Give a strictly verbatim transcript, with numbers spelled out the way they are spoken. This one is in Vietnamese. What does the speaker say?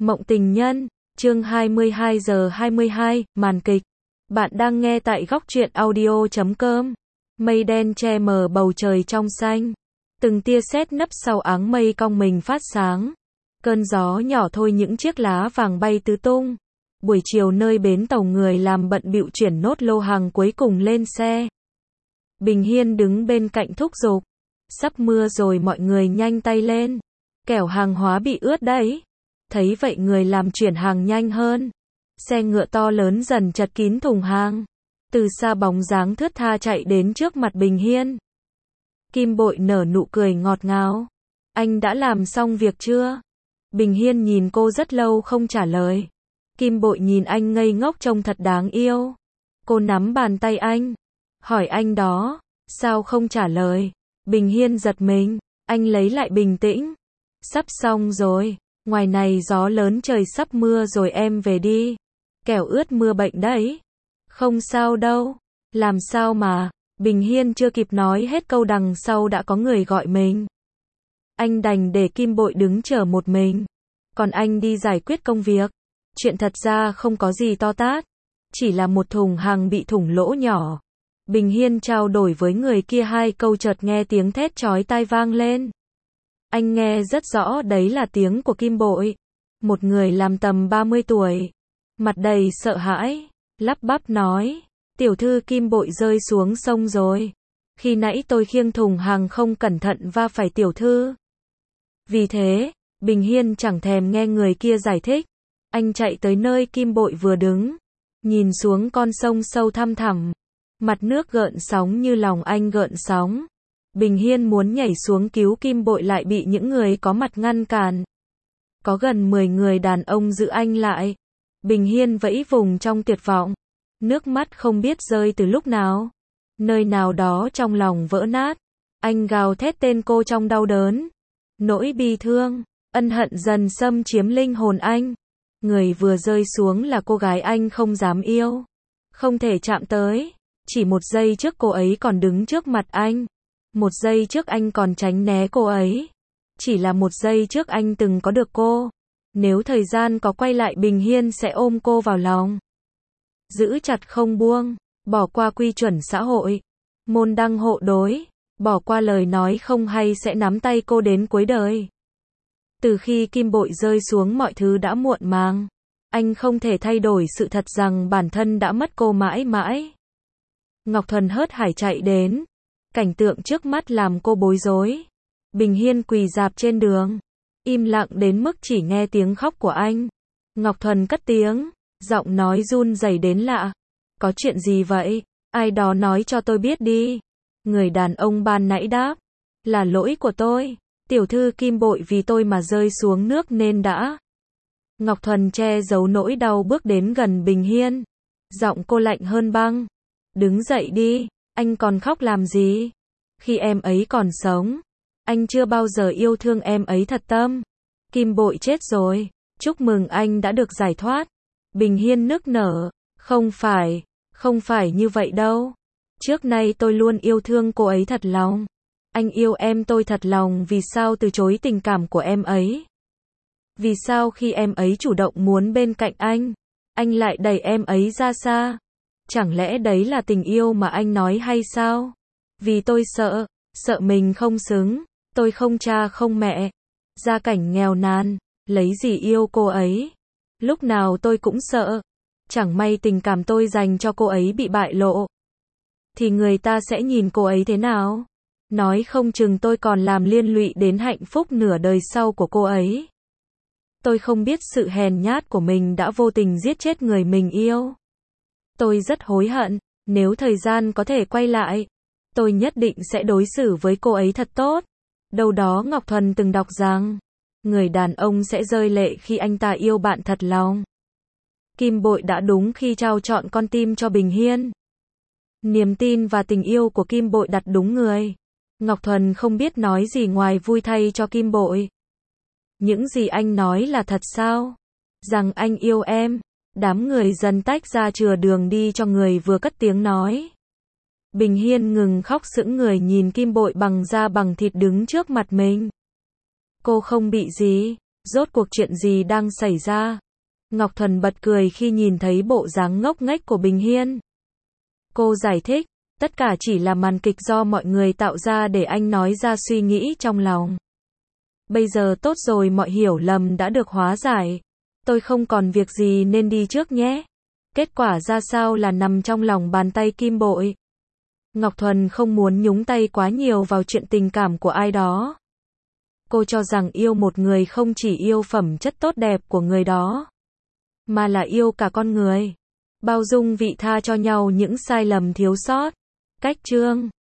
Mộng tình nhân, chương hai mươi hai giờ hai mươi hai, màn kịch. Bạn đang nghe tại góc truyện audio chấm com. Mây đen che mờ bầu trời trong xanh. Từng tia sét nấp sau áng mây cong mình phát sáng. Cơn gió nhỏ thôi những chiếc lá vàng bay tứ tung. Buổi chiều nơi bến tàu người làm bận bịu chuyển nốt lô hàng cuối cùng lên xe. Bình Hiên đứng bên cạnh thúc giục. Sắp mưa rồi mọi người nhanh tay lên. Kẻo hàng hóa bị ướt đấy. Thấy vậy người làm chuyển hàng nhanh hơn. Xe ngựa to lớn dần chật kín thùng hàng. Từ xa bóng dáng thướt tha chạy đến trước mặt Bình Hiên. Kim Bội nở nụ cười ngọt ngào. Anh đã làm xong việc chưa? Bình Hiên nhìn cô rất lâu không trả lời. Kim Bội nhìn anh ngây ngốc trông thật đáng yêu. Cô nắm bàn tay anh. Hỏi anh đó, sao không trả lời? Bình Hiên giật mình. Anh lấy lại bình tĩnh. Sắp xong rồi. Ngoài này gió lớn trời sắp mưa rồi em về đi. Kẻo ướt mưa bệnh đấy. Không sao đâu. Làm sao mà. Bình Hiên chưa kịp nói hết câu đằng sau đã có người gọi mình. Anh đành để Kim Bội đứng chờ một mình. Còn anh đi giải quyết công việc. Chuyện thật ra không có gì to tát. Chỉ là một thùng hàng bị thủng lỗ nhỏ. Bình Hiên trao đổi với người kia hai câu chợt nghe tiếng thét chói tai vang lên. Anh nghe rất rõ đấy là tiếng của Kim Bội. Một người làm tầm ba mươi tuổi. Mặt đầy sợ hãi. Lắp bắp nói. Tiểu thư Kim Bội rơi xuống sông rồi. Khi nãy tôi khiêng thùng hàng không cẩn thận va phải tiểu thư. Vì thế, Bình Hiên chẳng thèm nghe người kia giải thích. Anh chạy tới nơi Kim Bội vừa đứng. Nhìn xuống con sông sâu thăm thẳm. Mặt nước gợn sóng như lòng anh gợn sóng. Bình Hiên muốn nhảy xuống cứu Kim Bội lại bị những người có mặt ngăn cản. Có gần mười người đàn ông giữ anh lại. Bình Hiên vẫy vùng trong tuyệt vọng. Nước mắt không biết rơi từ lúc nào. Nơi nào đó trong lòng vỡ nát. Anh gào thét tên cô trong đau đớn. Nỗi bi thương, ân hận dần xâm chiếm linh hồn anh. Người vừa rơi xuống là cô gái anh không dám yêu. Không thể chạm tới. Chỉ một giây trước cô ấy còn đứng trước mặt anh. Một giây trước anh còn tránh né cô ấy. Chỉ là một giây trước anh từng có được cô. Nếu thời gian có quay lại Bình Hiên sẽ ôm cô vào lòng. Giữ chặt không buông. Bỏ qua quy chuẩn xã hội. Môn đăng hộ đối. Bỏ qua lời nói không hay sẽ nắm tay cô đến cuối đời. Từ khi Kim Bội rơi xuống mọi thứ đã muộn màng. Anh không thể thay đổi sự thật rằng bản thân đã mất cô mãi mãi. Ngọc Thuần hớt hải chạy đến. Cảnh tượng trước mắt làm cô bối rối. Bình Hiên quỳ rạp trên đường. Im lặng đến mức chỉ nghe tiếng khóc của anh. Ngọc Thuần cất tiếng. Giọng nói run rẩy đến lạ. Có chuyện gì vậy? Ai đó nói cho tôi biết đi. Người đàn ông ban nãy đáp. Là lỗi của tôi. Tiểu thư Kim Bội vì tôi mà rơi xuống nước nên đã. Ngọc Thuần che giấu nỗi đau bước đến gần Bình Hiên. Giọng cô lạnh hơn băng. Đứng dậy đi. Anh còn khóc làm gì? Khi em ấy còn sống. Anh chưa bao giờ yêu thương em ấy thật tâm. Kim Bội chết rồi. Chúc mừng anh đã được giải thoát. Bình Hiên nức nở. Không phải. Không phải như vậy đâu. Trước nay tôi luôn yêu thương cô ấy thật lòng. Anh yêu em tôi thật lòng vì sao từ chối tình cảm của em ấy? Vì sao khi em ấy chủ động muốn bên cạnh anh, anh lại đẩy em ấy ra xa? Chẳng lẽ đấy là tình yêu mà anh nói hay sao? Vì tôi sợ, sợ mình không xứng, tôi không cha không mẹ, gia cảnh nghèo nàn, lấy gì yêu cô ấy? Lúc nào tôi cũng sợ, chẳng may tình cảm tôi dành cho cô ấy bị bại lộ. Thì người ta sẽ nhìn cô ấy thế nào? Nói không chừng tôi còn làm liên lụy đến hạnh phúc nửa đời sau của cô ấy. Tôi không biết sự hèn nhát của mình đã vô tình giết chết người mình yêu. Tôi rất hối hận, nếu thời gian có thể quay lại, tôi nhất định sẽ đối xử với cô ấy thật tốt. Đâu đó Ngọc Thuần từng đọc rằng, người đàn ông sẽ rơi lệ khi anh ta yêu bạn thật lòng. Kim Bội đã đúng khi trao chọn con tim cho Bình Hiên. Niềm tin và tình yêu của Kim Bội đặt đúng người. Ngọc Thuần không biết nói gì ngoài vui thay cho Kim Bội. Những gì anh nói là thật sao? Rằng anh yêu em. Đám người dần tách ra chừa đường đi cho người vừa cất tiếng nói. Bình Hiên ngừng khóc sững người nhìn Kim Bội bằng da bằng thịt đứng trước mặt mình. Cô không bị gì. Rốt cuộc chuyện gì đang xảy ra? Ngọc Thuần bật cười khi nhìn thấy bộ dáng ngốc nghếch của Bình Hiên. Cô giải thích, tất cả chỉ là màn kịch do mọi người tạo ra để anh nói ra suy nghĩ trong lòng. Bây giờ tốt rồi, mọi hiểu lầm đã được hóa giải. Tôi không còn việc gì nên đi trước nhé. Kết quả ra sao là nằm trong lòng bàn tay Kim Bội. Ngọc Thuần không muốn nhúng tay quá nhiều vào chuyện tình cảm của ai đó. Cô cho rằng yêu một người không chỉ yêu phẩm chất tốt đẹp của người đó, mà là yêu cả con người. Bao dung vị tha cho nhau những sai lầm thiếu sót. Cách chương